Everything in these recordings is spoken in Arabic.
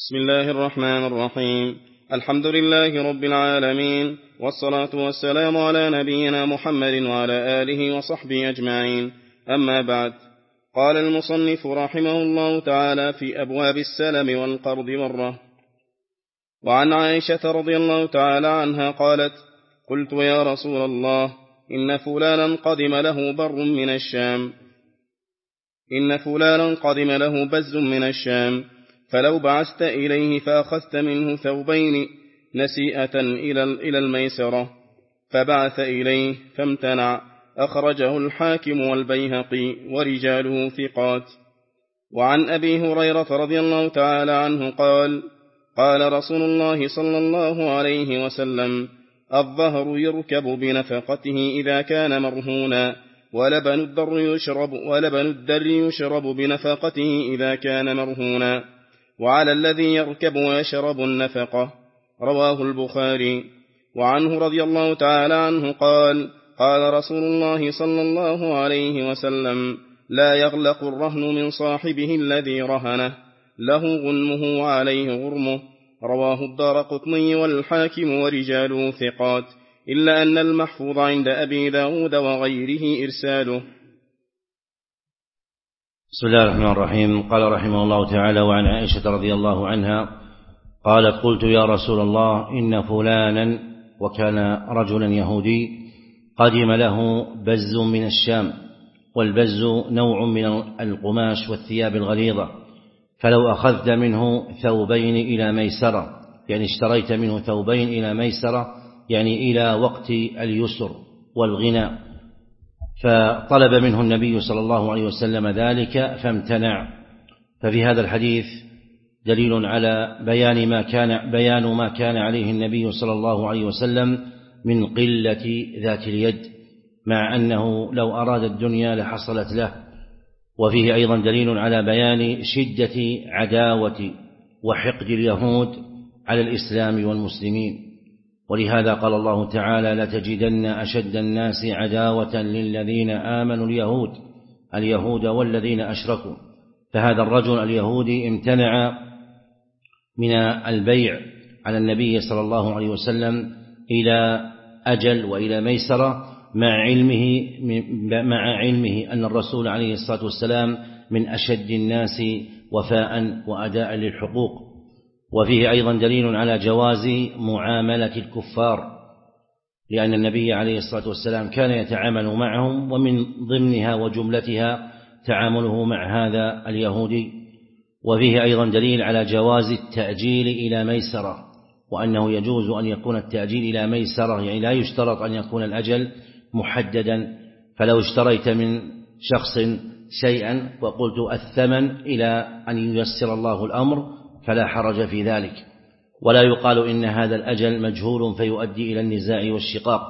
بسم الله الرحمن الرحيم. الحمد لله رب العالمين، والصلاة والسلام على نبينا محمد وعلى آله وصحبه أجمعين. أما بعد، قال المصنف رحمه الله تعالى في أبواب السلم والقرض مرة: وعن عائشة رضي الله تعالى عنها قالت: قلت يا رسول الله، إن فلانا قدم له بز من الشام، فلو بعثت إليه فأخذت منه ثوبين نسيئة إلى الميسرة. فبعث إليه فامتنع. أخرجه الحاكم والبيهقي ورجاله ثقات. وعن أبي هريرة رضي الله تعالى عنه قال: قال رسول الله صلى الله عليه وسلم: الظهر يركب بنفقته إذا كان مرهونا، ولبن الدر يشرب بنفقته إذا كان مرهونا، وعلى الذي يركب ويشرب النفقة. رواه البخاري. وعنه رضي الله تعالى عنه قال: قال رسول الله صلى الله عليه وسلم: لا يغلق الرهن من صاحبه الذي رهنه، له غنمه وعليه غرمه. رواه الدارقطني والحاكم ورجاله ثقات، إلا أن المحفوظ عند أبي داود وغيره إرساله. بسم الله الرحمن الرحيم. قال رحمه الله تعالى: وعن عائشة رضي الله عنها قالت: قلت يا رسول الله، إن فلانا، وكان رجلا يهودي، قدم له بز من الشام، والبز نوع من القماش والثياب الغليظة، فلو أخذت منه ثوبين إلى ميسرة، يعني اشتريت منه ثوبين إلى ميسرة، يعني إلى وقت اليسر والغنى. فطلب منه النبي صلى الله عليه وسلم ذلك فامتنع. ففي هذا الحديث دليل على بيان ما كان عليه النبي صلى الله عليه وسلم من قلة ذات اليد، مع أنه لو أراد الدنيا لحصلت له. وفيه أيضا دليل على بيان شدة عداوة وحقد اليهود على الإسلام والمسلمين. ولهذا قال الله تعالى: لتجدن أشد الناس عداوة للذين آمنوا اليهود والذين أشركوا. فهذا الرجل اليهودي امتنع من البيع على النبي صلى الله عليه وسلم إلى أجل وإلى ميسرة، مع علمه أن الرسول عليه الصلاة والسلام من أشد الناس وفاء وأداء للحقوق. وفيه أيضا دليل على جواز معاملة الكفار، لأن النبي عليه الصلاة والسلام كان يتعامل معهم، ومن ضمنها وجملتها تعامله مع هذا اليهودي. وفيه أيضا دليل على جواز التأجيل إلى ميسرة، وأنه يجوز أن يكون التأجيل إلى ميسرة، يعني لا يشترط أن يكون الأجل محددا. فلو اشتريت من شخص شيئا وقلت الثمن إلى أن ييسر الله الأمر فلا حرج في ذلك، ولا يقال إن هذا الأجل مجهول فيؤدي إلى النزاع والشقاق.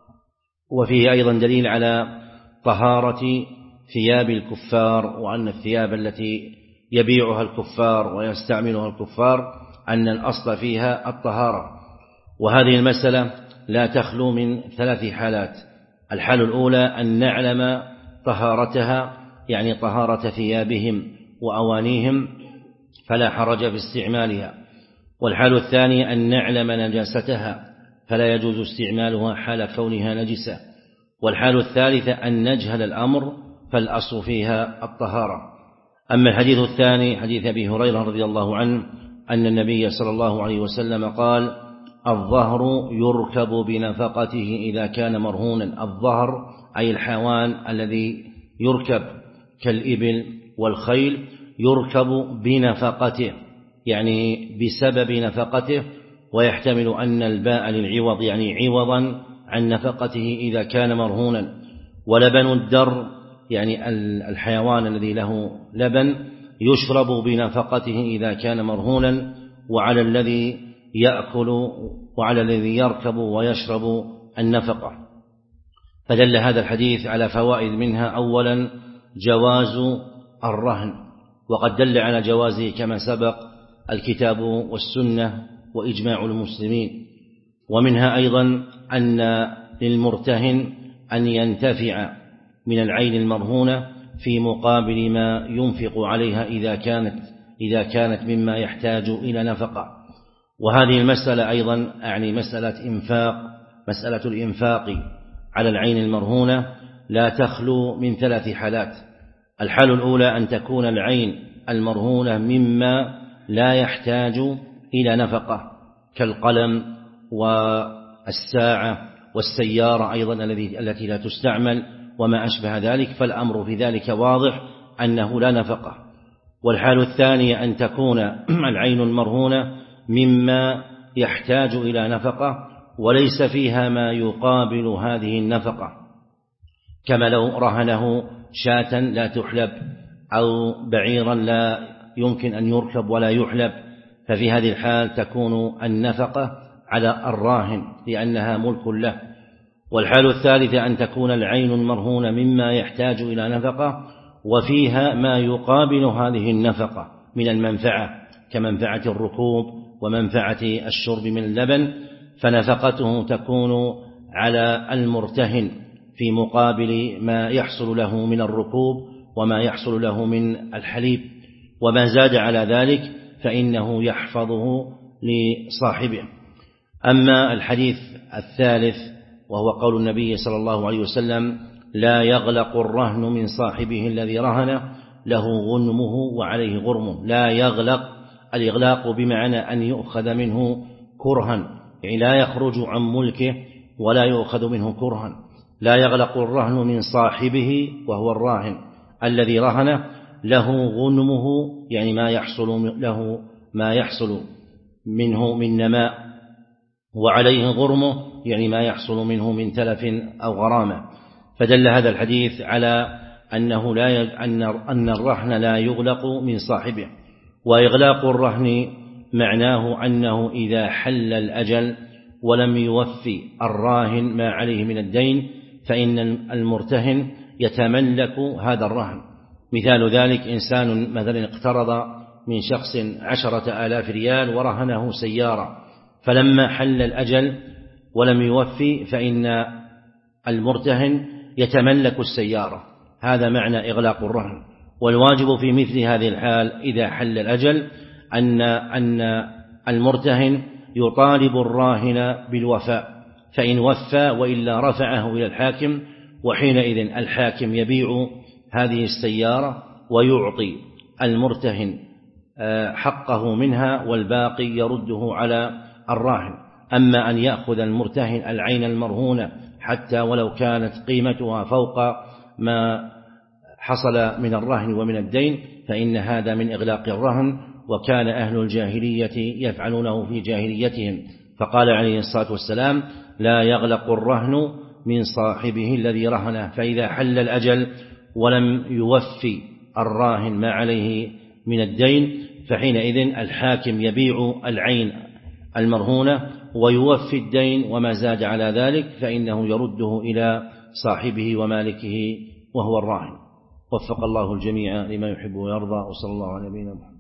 وفيه أيضا دليل على طهارة ثياب الكفار، وأن الثياب التي يبيعها الكفار ويستعملها الكفار أن الأصل فيها الطهارة. وهذه المسألة لا تخلو من 3 حالات. الحالة الأولى أن نعلم طهارتها، يعني طهارة ثيابهم وأوانيهم، فلا حرج في استعمالها. والحالة الثانية أن نعلم نجاستها، فلا يجوز استعمالها حال كونها نجسة. والحالة الثالثة أن نجهل الأمر، فالأصل فيها الطهارة. أما الحديث الثاني حديث أبي هريرة رضي الله عنه أن النبي صلى الله عليه وسلم قال: الظهر يركب بنفقته إذا كان مرهونا. الظهر أي الحيوان الذي يركب كالإبل والخيل، يركب بنفقته، يعني بسبب نفقته، ويحتمل أن الباء للعوض، يعني عوضا عن نفقته إذا كان مرهونا. ولبن الدر يعني الحيوان الذي له لبن يشرب بنفقته إذا كان مرهونا، وعلى الذي يأكل وعلى الذي يركب ويشرب النفقة. فدل هذا الحديث على فوائد، منها أولا جواز الرهن، وقد دل على جوازه كما سبق الكتاب والسنة وإجماع المسلمين. ومنها أيضا أن للمرتهن أن ينتفع من العين المرهونة في مقابل ما ينفق عليها إذا كانت إذا كانت مما يحتاج إلى نفقة. وهذه المسألة أيضا أعني مسألة الإنفاق على العين المرهونة لا تخلو من 3 حالات. الحال الأولى أن تكون العين المرهونة مما لا يحتاج إلى نفقة كالقلم والساعة والسيارة أيضا التي لا تستعمل وما أشبه ذلك، فالأمر في ذلك واضح أنه لا نفقة. والحال الثانية أن تكون العين المرهونة مما يحتاج إلى نفقة وليس فيها ما يقابل هذه النفقة، كما لو رهنه شاة لا تحلب أو بعيرا لا يمكن أن يركب ولا يحلب، ففي هذه الحال تكون النفقة على الراهن لأنها ملك له. والحال الثالثة أن تكون العين المرهونة مما يحتاج إلى نفقة وفيها ما يقابل هذه النفقة من المنفعة كمنفعة الركوب ومنفعة الشرب من اللبن، فنفقته تكون على المرتهن في مقابل ما يحصل له من الركوب وما يحصل له من الحليب، وما زاد على ذلك فإنه يحفظه لصاحبه. أما الحديث الثالث وهو قول النبي صلى الله عليه وسلم: لا يغلق الرهن من صاحبه الذي رهنه له غنمه وعليه غرمه. لا يغلق، الإغلاق بمعنى أن يؤخذ منه كرها، يعني لا يخرج عن ملكه ولا يؤخذ منه كرها. لا يغلق الرهن من صاحبه وهو الراهن الذي رهنه له غنمه، يعني ما يحصل منه من نماء، وعليه غرمه، يعني ما يحصل منه من تلف أو غرامة. فدل هذا الحديث على أن الرهن لا يغلق من صاحبه. وإغلاق الرهن معناه أنه إذا حل الأجل ولم يوفي الراهن ما عليه من الدين فإن المرتهن يتملك هذا الرهن. مثال ذلك: إنسان مثلا اقترض من شخص 10,000 ريال ورهنه سيارة، فلما حل الأجل ولم يوفي فإن المرتهن يتملك السيارة. هذا معنى إغلاق الرهن. والواجب في مثل هذه الحال إذا حل الأجل أن المرتهن يطالب الراهن بالوفاء، فإن وفى وإلا رفعه إلى الحاكم، وحينئذ الحاكم يبيع هذه السيارة ويعطي المرتهن حقه منها والباقي يرده على الراهن. أما أن يأخذ المرتهن العين المرهونة حتى ولو كانت قيمتها فوق ما حصل من الرهن ومن الدين فإن هذا من إغلاق الرهن، وكان أهل الجاهلية يفعلونه في جاهليتهم. فقال عليه الصلاة والسلام: لا يغلق الرهن من صاحبه الذي رهنه. فإذا حل الأجل ولم يوفي الراهن ما عليه من الدين فحينئذ الحاكم يبيع العين المرهونة ويوفي الدين، وما زاد على ذلك فإنه يرده إلى صاحبه ومالكه وهو الراهن. وفق الله الجميع لما يحب ويرضى، وصلى الله على نبينا محمد.